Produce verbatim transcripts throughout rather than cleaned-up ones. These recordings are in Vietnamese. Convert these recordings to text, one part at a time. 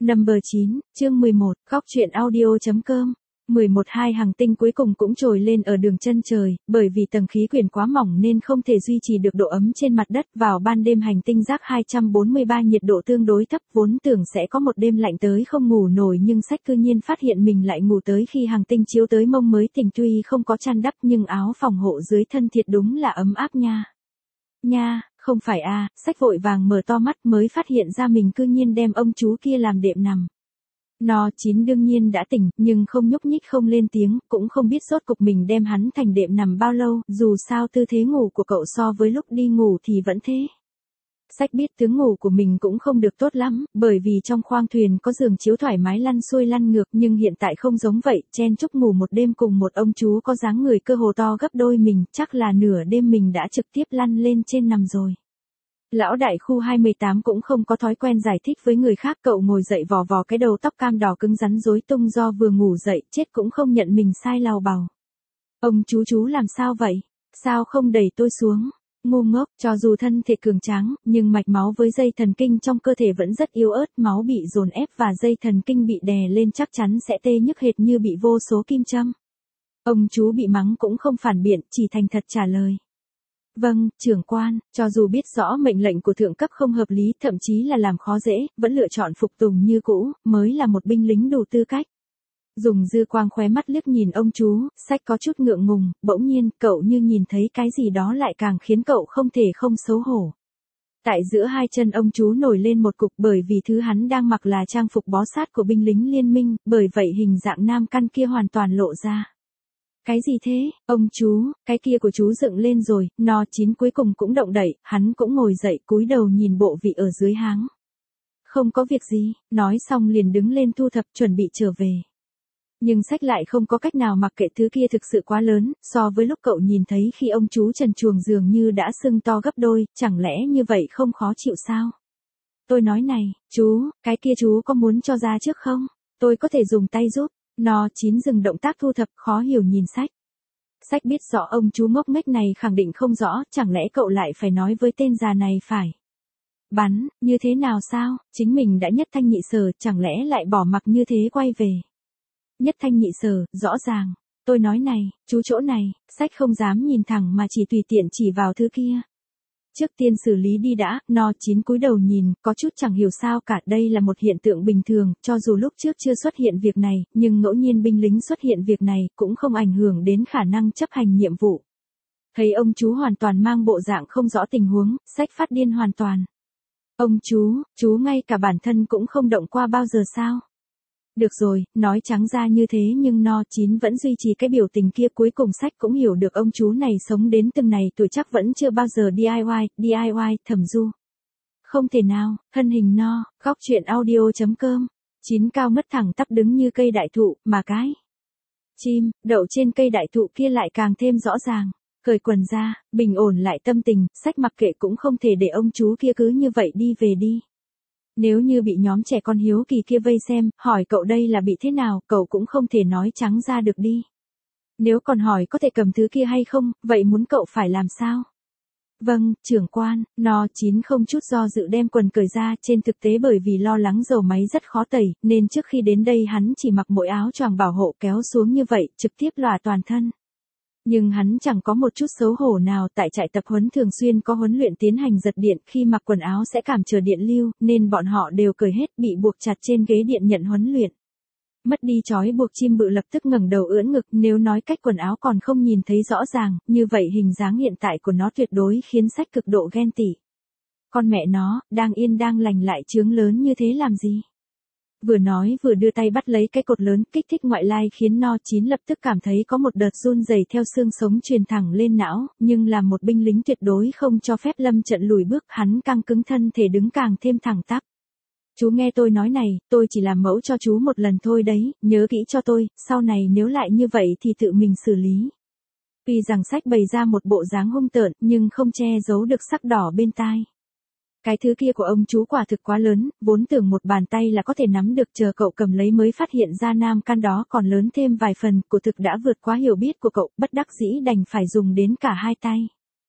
Number chín, chương mười một, góc truyện audio.com. mười một hai Hành tinh cuối cùng cũng trồi lên ở đường chân trời, bởi vì tầng khí quyển quá mỏng nên không thể duy trì được độ ấm trên mặt đất. Vào ban đêm hành tinh rác hai trăm bốn mươi ba nhiệt độ tương đối thấp, vốn tưởng sẽ có một đêm lạnh tới không ngủ nổi, nhưng sách cư nhiên phát hiện mình lại ngủ tới khi hành tinh chiếu tới mông mới tỉnh. Tuy không có chăn đắp nhưng áo phòng hộ dưới thân thiệt đúng là ấm áp nha. Nha, không phải à, sách vội vàng mở to mắt mới phát hiện ra mình cư nhiên đem ông chú kia làm đệm nằm. Nó chín đương nhiên đã tỉnh, nhưng không nhúc nhích không lên tiếng, cũng không biết rốt cục mình đem hắn thành đệm nằm bao lâu, dù sao tư thế ngủ của cậu so với lúc đi ngủ thì vẫn thế. Sách biết tướng ngủ của mình cũng không được tốt lắm, bởi vì trong khoang thuyền có giường chiếu thoải mái lăn xuôi lăn ngược, nhưng hiện tại không giống vậy, chen chúc ngủ một đêm cùng một ông chú có dáng người cơ hồ to gấp đôi mình, chắc là nửa đêm mình đã trực tiếp lăn lên trên nằm rồi. Lão đại khu hai mươi tám cũng không có thói quen giải thích với người khác, cậu ngồi dậy vò vò cái đầu tóc cam đỏ cứng rắn rối tung do vừa ngủ dậy, chết cũng không nhận mình sai lào bào. Ông chú chú làm sao vậy? Sao không đẩy tôi xuống? Ngu ngốc, cho dù thân thể cường tráng, nhưng mạch máu với dây thần kinh trong cơ thể vẫn rất yếu ớt, máu bị dồn ép và dây thần kinh bị đè lên chắc chắn sẽ tê nhức hệt như bị vô số kim châm. Ông chú bị mắng cũng không phản biện, chỉ thành thật trả lời. Vâng, trưởng quan, cho dù biết rõ mệnh lệnh của thượng cấp không hợp lý, thậm chí là làm khó dễ, vẫn lựa chọn phục tùng như cũ, mới là một binh lính đủ tư cách. Dùng dư quang khóe mắt liếc nhìn ông chú, sách có chút ngượng ngùng, bỗng nhiên, cậu như nhìn thấy cái gì đó lại càng khiến cậu không thể không xấu hổ. Tại giữa hai chân ông chú nổi lên một cục, bởi vì thứ hắn đang mặc là trang phục bó sát của binh lính liên minh, bởi vậy hình dạng nam căn kia hoàn toàn lộ ra. Cái gì thế, ông chú, cái kia của chú dựng lên rồi, no chín cuối cùng cũng động đậy, hắn cũng ngồi dậy cúi đầu nhìn bộ vị ở dưới háng. Không có việc gì, nói xong liền đứng lên thu thập chuẩn bị trở về. Nhưng sách lại không có cách nào mặc kệ thứ kia thực sự quá lớn, so với lúc cậu nhìn thấy khi ông chú trần truồng dường như đã sưng to gấp đôi, chẳng lẽ như vậy không khó chịu sao? Tôi nói này, chú, cái kia chú có muốn cho ra trước không? Tôi có thể dùng tay giúp. No chín dừng động tác thu thập, khó hiểu nhìn sách. Sách biết rõ ông chú ngốc nghếch này khẳng định không rõ, chẳng lẽ cậu lại phải nói với tên già này phải. Bắn, như thế nào sao, chính mình đã nhất thanh nhị sở, chẳng lẽ lại bỏ mặc như thế quay về. Nhất thanh nhị sở, rõ ràng. Tôi nói này, chú chỗ này, sách không dám nhìn thẳng mà chỉ tùy tiện chỉ vào thứ kia. Trước tiên xử lý đi đã, no chín cúi đầu nhìn, có chút chẳng hiểu sao cả, đây là một hiện tượng bình thường, cho dù lúc trước chưa xuất hiện việc này, nhưng ngẫu nhiên binh lính xuất hiện việc này, cũng không ảnh hưởng đến khả năng chấp hành nhiệm vụ. Thấy ông chú hoàn toàn mang bộ dạng không rõ tình huống, sách phát điên hoàn toàn. Ông chú, chú ngay cả bản thân cũng không động qua bao giờ sao? Được rồi, nói trắng ra như thế nhưng no chín vẫn duy trì cái biểu tình kia, cuối cùng sách cũng hiểu được ông chú này sống đến từng này tuổi chắc vẫn chưa bao giờ đê i goái, đê i goái, thẩm du. Không thể nào, thân hình no, góc truyện audio.com, chín cao mất thẳng tắp đứng như cây đại thụ, mà cái chim, đậu trên cây đại thụ kia lại càng thêm rõ ràng. Cởi quần ra, bình ổn lại tâm tình, sách mặc kệ cũng không thể để ông chú kia cứ như vậy đi về đi. Nếu như bị nhóm trẻ con hiếu kỳ kia vây xem, hỏi cậu đây là bị thế nào, cậu cũng không thể nói trắng ra được đi. Nếu còn hỏi có thể cầm thứ kia hay không, vậy muốn cậu phải làm sao? Vâng, trưởng quan, no chín không chút do dự đem quần cởi ra, trên thực tế bởi vì lo lắng dầu máy rất khó tẩy, nên trước khi đến đây hắn chỉ mặc mỗi áo choàng bảo hộ kéo xuống như vậy, trực tiếp lòa toàn thân. Nhưng hắn chẳng có một chút xấu hổ nào, tại trại tập huấn thường xuyên có huấn luyện tiến hành giật điện, khi mặc quần áo sẽ cảm trở điện lưu, nên bọn họ đều cởi hết, bị buộc chặt trên ghế điện nhận huấn luyện. Mất đi trói buộc, chim bự lập tức ngẩng đầu ưỡn ngực, nếu nói cách quần áo còn không nhìn thấy rõ ràng, như vậy hình dáng hiện tại của nó tuyệt đối khiến sách cực độ ghen tị. Con mẹ nó, đang yên đang lành lại trướng lớn như thế làm gì? Vừa nói vừa đưa tay bắt lấy cái cột lớn, kích thích ngoại lai khiến no chín lập tức cảm thấy có một đợt run rẩy theo xương sống truyền thẳng lên não, nhưng là một binh lính tuyệt đối không cho phép lâm trận lùi bước, hắn căng cứng thân thể đứng càng thêm thẳng tắp. Chú nghe tôi nói này, tôi chỉ làm mẫu cho chú một lần thôi đấy, nhớ kỹ cho tôi, sau này nếu lại như vậy thì tự mình xử lý. Tuy rằng sách bày ra một bộ dáng hung tợn, nhưng không che giấu được sắc đỏ bên tai. Cái thứ kia của ông chú quả thực quá lớn, vốn tưởng một bàn tay là có thể nắm được, chờ cậu cầm lấy mới phát hiện ra nam căn đó còn lớn thêm vài phần, của thực đã vượt quá hiểu biết của cậu, bất đắc dĩ đành phải dùng đến cả hai tay.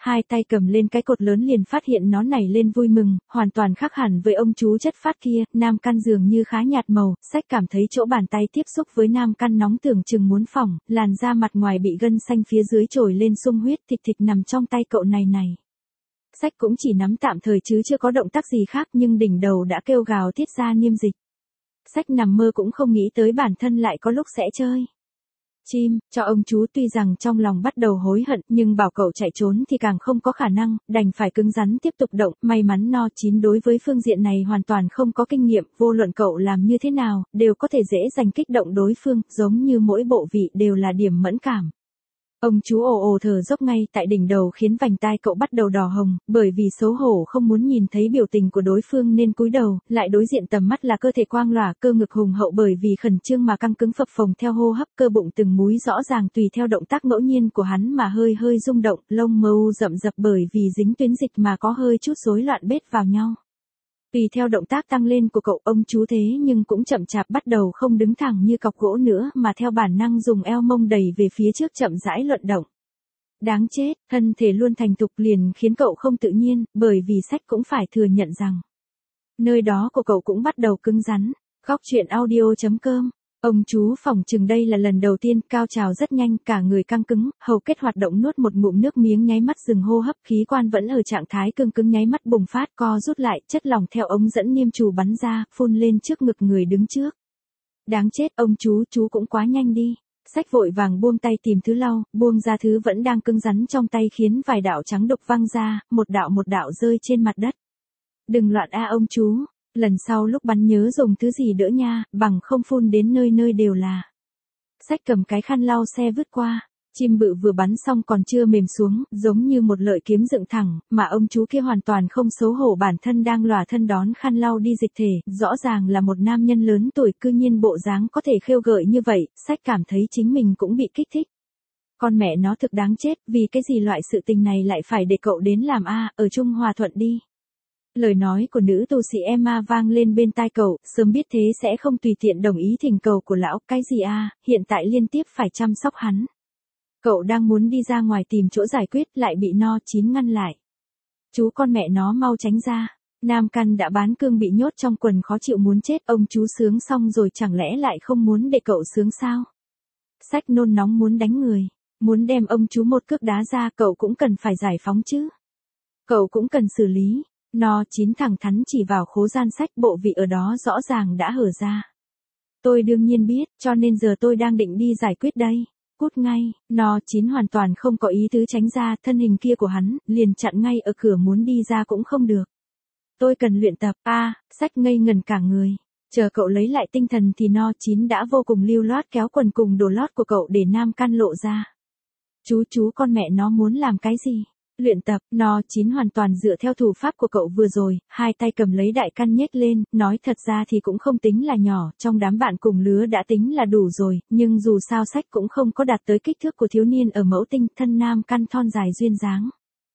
hai tay cầm lên cái cột lớn liền phát hiện nó nảy lên vui mừng, hoàn toàn khác hẳn với ông chú chất phát kia, nam căn dường như khá nhạt màu, sách cảm thấy chỗ bàn tay tiếp xúc với nam căn nóng tưởng chừng muốn phỏng, làn da mặt ngoài bị gân xanh phía dưới trồi lên sung huyết thịt thịt nằm trong tay cậu này này. Sách cũng chỉ nắm tạm thời chứ chưa có động tác gì khác nhưng đỉnh đầu đã kêu gào tiết ra niêm dịch. Sách nằm mơ cũng không nghĩ tới bản thân lại có lúc sẽ chơi chim, cho ông chú tuy rằng trong lòng bắt đầu hối hận nhưng bảo cậu chạy trốn thì càng không có khả năng, đành phải cứng rắn tiếp tục động, may mắn no chín đối với phương diện này hoàn toàn không có kinh nghiệm, vô luận cậu làm như thế nào, đều có thể dễ dàng kích động đối phương, giống như mỗi bộ vị đều là điểm mẫn cảm. Ông chú ồ ồ thở dốc ngay tại đỉnh đầu khiến vành tai cậu bắt đầu đỏ hồng, bởi vì xấu hổ không muốn nhìn thấy biểu tình của đối phương nên cúi đầu, lại đối diện tầm mắt là cơ thể quang lòa, cơ ngực hùng hậu bởi vì khẩn trương mà căng cứng phập phồng theo hô hấp, cơ bụng từng múi rõ ràng tùy theo động tác ngẫu nhiên của hắn mà hơi hơi rung động, lông mâu rậm rập bởi vì dính tuyến dịch mà có hơi chút rối loạn bết vào nhau. Tùy theo động tác tăng lên của cậu, ông chú thế nhưng cũng chậm chạp bắt đầu không đứng thẳng như cọc gỗ nữa mà theo bản năng dùng eo mông đẩy về phía trước chậm rãi luận động. Đáng chết, thân thể luôn thành thục liền khiến cậu không tự nhiên, bởi vì sách cũng phải thừa nhận rằng nơi đó của cậu cũng bắt đầu cứng rắn. Góc truyện audio chấm com. Ông chú phỏng chừng đây là lần đầu tiên, cao trào rất nhanh, cả người căng cứng, hầu kết hoạt động nuốt một ngụm nước miếng nháy mắt dừng hô hấp, khí quan vẫn ở trạng thái cương cứng nháy mắt bùng phát, co rút lại, chất lỏng theo ống dẫn niêm trù bắn ra, phun lên trước ngực người đứng trước. Đáng chết, ông chú, chú cũng quá nhanh đi. Sách vội vàng buông tay tìm thứ lau, buông ra thứ vẫn đang cứng rắn trong tay khiến vài đạo trắng đục văng ra, một đạo một đạo rơi trên mặt đất. Đừng loạn a ông chú. Lần sau lúc bắn nhớ dùng thứ gì đỡ nha, bằng không phun đến nơi nơi đều là. Sách cầm cái khăn lau xe vứt qua, chim bự vừa bắn xong còn chưa mềm xuống, giống như một lợi kiếm dựng thẳng, mà ông chú kia hoàn toàn không xấu hổ bản thân đang lòa thân đón khăn lau đi dịch thể, rõ ràng là một nam nhân lớn tuổi cư nhiên bộ dáng có thể khêu gợi như vậy, sách cảm thấy chính mình cũng bị kích thích. Con mẹ nó thực đáng chết, vì cái gì loại sự tình này lại phải để cậu đến làm a, ở chung hòa thuận đi. Lời nói của nữ tu sĩ Emma vang lên bên tai cậu, sớm biết thế sẽ không tùy tiện đồng ý thỉnh cầu của lão, cái gì a, hiện tại liên tiếp phải chăm sóc hắn. Cậu đang muốn đi ra ngoài tìm chỗ giải quyết lại bị no chín ngăn lại. Chú con mẹ nó mau tránh ra, nam căn đã bán cương bị nhốt trong quần khó chịu muốn chết, ông chú sướng xong rồi chẳng lẽ lại không muốn để cậu sướng sao? Sách nôn nóng muốn đánh người, muốn đem ông chú một cước đá ra, cậu cũng cần phải giải phóng chứ. Cậu cũng cần xử lý. No chín thẳng thắn chỉ vào khố gian sách, bộ vị ở đó rõ ràng đã hở ra. Tôi đương nhiên biết, cho nên giờ tôi đang định đi giải quyết đây. Cút ngay, No chín hoàn toàn không có ý tứ tránh ra, thân hình kia của hắn, liền chặn ngay ở cửa, muốn đi ra cũng không được. Tôi cần luyện tập, a à, sách ngây ngần cả người. Chờ cậu lấy lại tinh thần thì No chín đã vô cùng lưu loát kéo quần cùng đồ lót của cậu để nam căn lộ ra. Chú chú con mẹ nó muốn làm cái gì? Luyện tập, No chín hoàn toàn dựa theo thủ pháp của cậu vừa rồi, hai tay cầm lấy đại căn nhếch lên, nói thật ra thì cũng không tính là nhỏ, trong đám bạn cùng lứa đã tính là đủ rồi, nhưng dù sao sách cũng không có đạt tới kích thước của thiếu niên ở mẫu tinh, thân nam căn thon dài duyên dáng.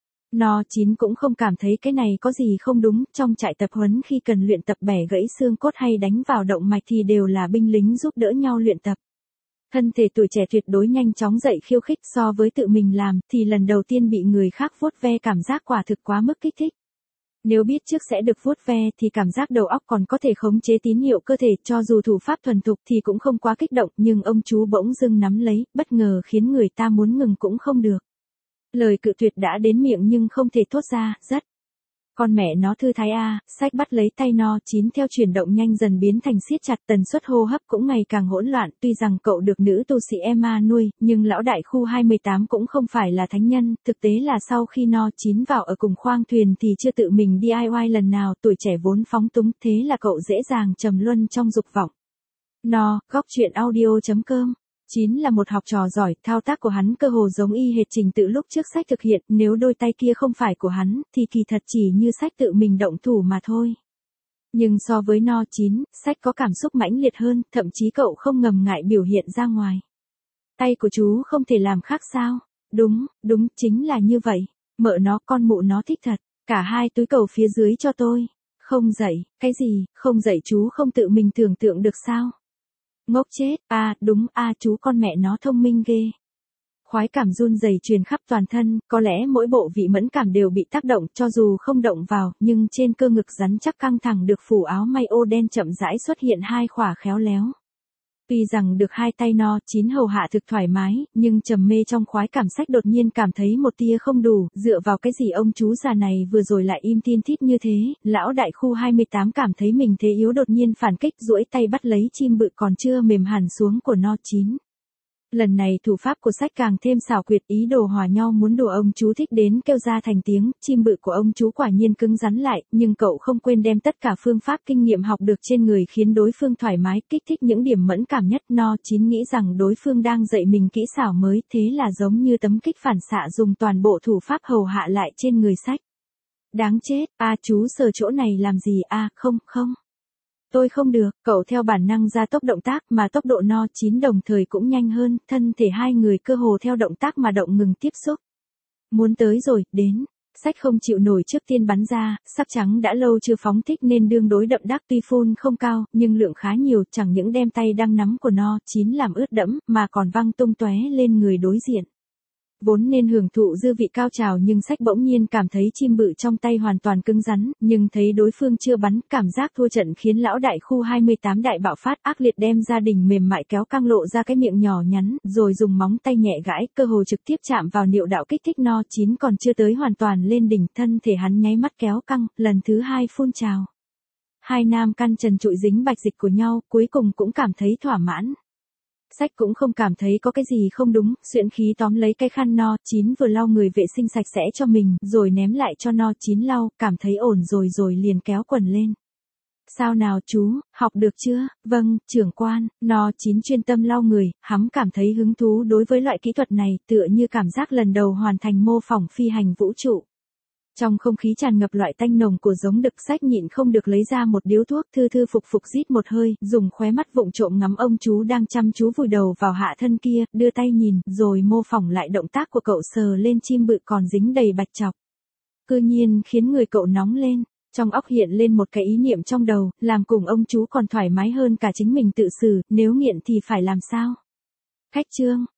No chín cũng không cảm thấy cái này có gì không đúng, trong trại tập huấn khi cần luyện tập bẻ gãy xương cốt hay đánh vào động mạch thì đều là binh lính giúp đỡ nhau luyện tập. Thân thể tuổi trẻ tuyệt đối nhanh chóng dậy khiêu khích, so với tự mình làm, thì lần đầu tiên bị người khác vuốt ve cảm giác quả thực quá mức kích thích. Nếu biết trước sẽ được vuốt ve thì cảm giác đầu óc còn có thể khống chế tín hiệu cơ thể, cho dù thủ pháp thuần thục thì cũng không quá kích động, nhưng ông chú bỗng dưng nắm lấy, bất ngờ khiến người ta muốn ngừng cũng không được. Lời cự tuyệt đã đến miệng nhưng không thể thốt ra, rất. Con mẹ nó thư thái a, sách bắt lấy tay No chín theo chuyển động nhanh dần biến thành siết chặt, tần suất hô hấp cũng ngày càng hỗn loạn, tuy rằng cậu được nữ tu sĩ Emma nuôi, nhưng lão đại khu hai mươi tám cũng không phải là thánh nhân, thực tế là sau khi No chín vào ở cùng khoang thuyền thì chưa tự mình đi ai oai lần nào, tuổi trẻ vốn phóng túng, thế là cậu dễ dàng trầm luân trong dục vọng. No, góc truyện audio chấm com. Chín là một học trò giỏi, thao tác của hắn cơ hồ giống y hệt trình tự lúc trước sách thực hiện, nếu đôi tay kia không phải của hắn, thì kỳ thật chỉ như sách tự mình động thủ mà thôi. Nhưng so với No chín, sách có cảm xúc mãnh liệt hơn, thậm chí cậu không ngần ngại biểu hiện ra ngoài. Tay của chú không thể làm khác sao? Đúng, đúng, chính là như vậy. Mợ nó, con mụ nó thích thật. Cả hai túi cầu phía dưới cho tôi. Không dậy, cái gì, không dậy chú không tự mình tưởng tượng được sao? Ngốc chết, a à, đúng a à, chú con mẹ nó thông minh ghê. khoái cảm run rẩy truyền khắp toàn thân, có lẽ mỗi bộ vị mẫn cảm đều bị tác động, cho dù không động vào, nhưng trên cơ ngực rắn chắc căng thẳng được phủ áo may ô đen chậm rãi xuất hiện hai khỏa khéo léo. Tuy rằng được hai tay no chín hầu hạ thực thoải mái, nhưng trầm mê trong khoái cảm sách đột nhiên cảm thấy một tia không đủ, dựa vào cái gì ông chú già này vừa rồi lại im tin thít như thế, lão đại khu hai mươi tám cảm thấy mình thế yếu đột nhiên phản kích duỗi tay bắt lấy chim bự còn chưa mềm hẳn xuống của no chín. Lần này thủ pháp của sách càng thêm xảo quyệt, ý đồ hòa nhau muốn đùa ông chú thích đến kêu ra thành tiếng, chim bự của ông chú quả nhiên cứng rắn lại, nhưng cậu không quên đem tất cả phương pháp kinh nghiệm học được trên người khiến đối phương thoải mái, kích thích những điểm mẫn cảm nhất. No chín nghĩ rằng đối phương đang dạy mình kỹ xảo mới, thế là giống như tấm kích phản xạ dùng toàn bộ thủ pháp hầu hạ lại trên người sách. Đáng chết, a chú sờ chỗ này làm gì a không, không. Tôi không được, cậu theo bản năng ra tốc động tác mà tốc độ no chín đồng thời cũng nhanh hơn, thân thể hai người cơ hồ theo động tác mà động ngừng tiếp xúc. Muốn tới rồi, đến. Sách không chịu nổi trước tiên bắn ra, sắc trắng đã lâu chưa phóng thích nên đương đối đậm đắc tuy phun không cao, nhưng lượng khá nhiều, chẳng những đem tay đang nắm của no chín làm ướt đẫm, mà còn văng tung tóe lên người đối diện. Vốn nên hưởng thụ dư vị cao trào nhưng sách bỗng nhiên cảm thấy chim bự trong tay hoàn toàn cứng rắn, nhưng thấy đối phương chưa bắn, cảm giác thua trận khiến lão đại khu hai mươi tám đại bạo phát ác liệt đem gia đình mềm mại kéo căng lộ ra cái miệng nhỏ nhắn, rồi dùng móng tay nhẹ gãi, cơ hồ trực tiếp chạm vào niệu đạo kích thích no chín còn chưa tới hoàn toàn lên đỉnh, thân thể hắn nháy mắt kéo căng, lần thứ hai phun trào. Hai nam căn trần trụi dính bạch dịch của nhau, cuối cùng cũng cảm thấy thỏa mãn. Sách cũng không cảm thấy có cái gì không đúng, xuyễn khí tóm lấy cái khăn no chín vừa lau người vệ sinh sạch sẽ cho mình, rồi ném lại cho no chín lau, cảm thấy ổn rồi rồi liền kéo quần lên. Sao nào chú, học được chưa? Vâng, trưởng quan. No chín chuyên tâm lau người, hắn cảm thấy hứng thú đối với loại kỹ thuật này, tựa như cảm giác lần đầu hoàn thành mô phỏng phi hành vũ trụ. Trong không khí tràn ngập loại tanh nồng của giống đực, sách nhịn không được lấy ra một điếu thuốc, thư thư phục phục rít một hơi, dùng khóe mắt vụng trộm ngắm ông chú đang chăm chú vùi đầu vào hạ thân kia, đưa tay nhìn, rồi mô phỏng lại động tác của cậu sờ lên chim bự còn dính đầy bạch chọc. Cư nhiên khiến người cậu nóng lên, trong óc hiện lên một cái ý niệm trong đầu, làm cùng ông chú còn thoải mái hơn cả chính mình tự xử, nếu nghiện thì phải làm sao? Khách trương,